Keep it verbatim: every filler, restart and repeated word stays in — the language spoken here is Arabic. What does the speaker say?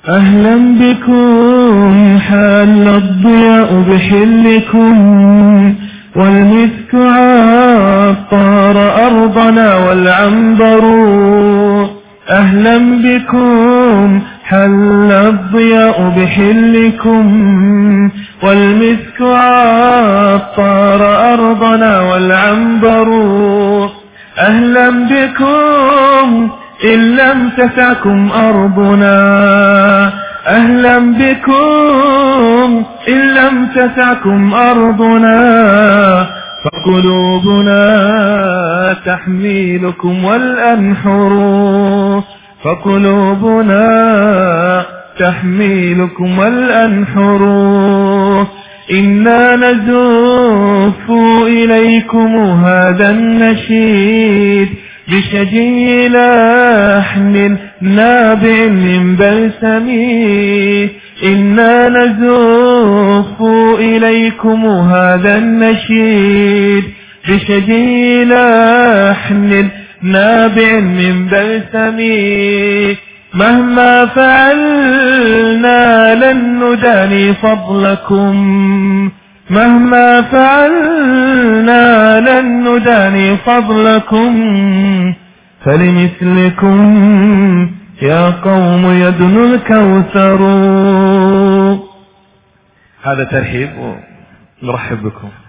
أهلا بكم حل الضياء بحلكم والمسك عطر أرضنا والعنبر. أهلا بكم حل الضياء بحلكم والمسك عطر أرضنا والعنبر. أهلا بكم إن لم تسعكم أرضنا. أهلا بكم إن لم تسعكم أرضنا فقلوبنا تحميلكم والأنحر. فقلوبنا تحميلكم والأنحر. إنا نزف إليكم هذا النشيد بشجي لحن نابع من بلسمي. إنا نزف إليكم هذا النشيد بشجي لحن نابع من بلسمي. مهما فعلنا لن نداني فضلكم. مهما فعلنا لن نداني فضلكم. فلمثلكم يا قوم يدنو الكوثر. هذا ترحيب ونرحب بكم.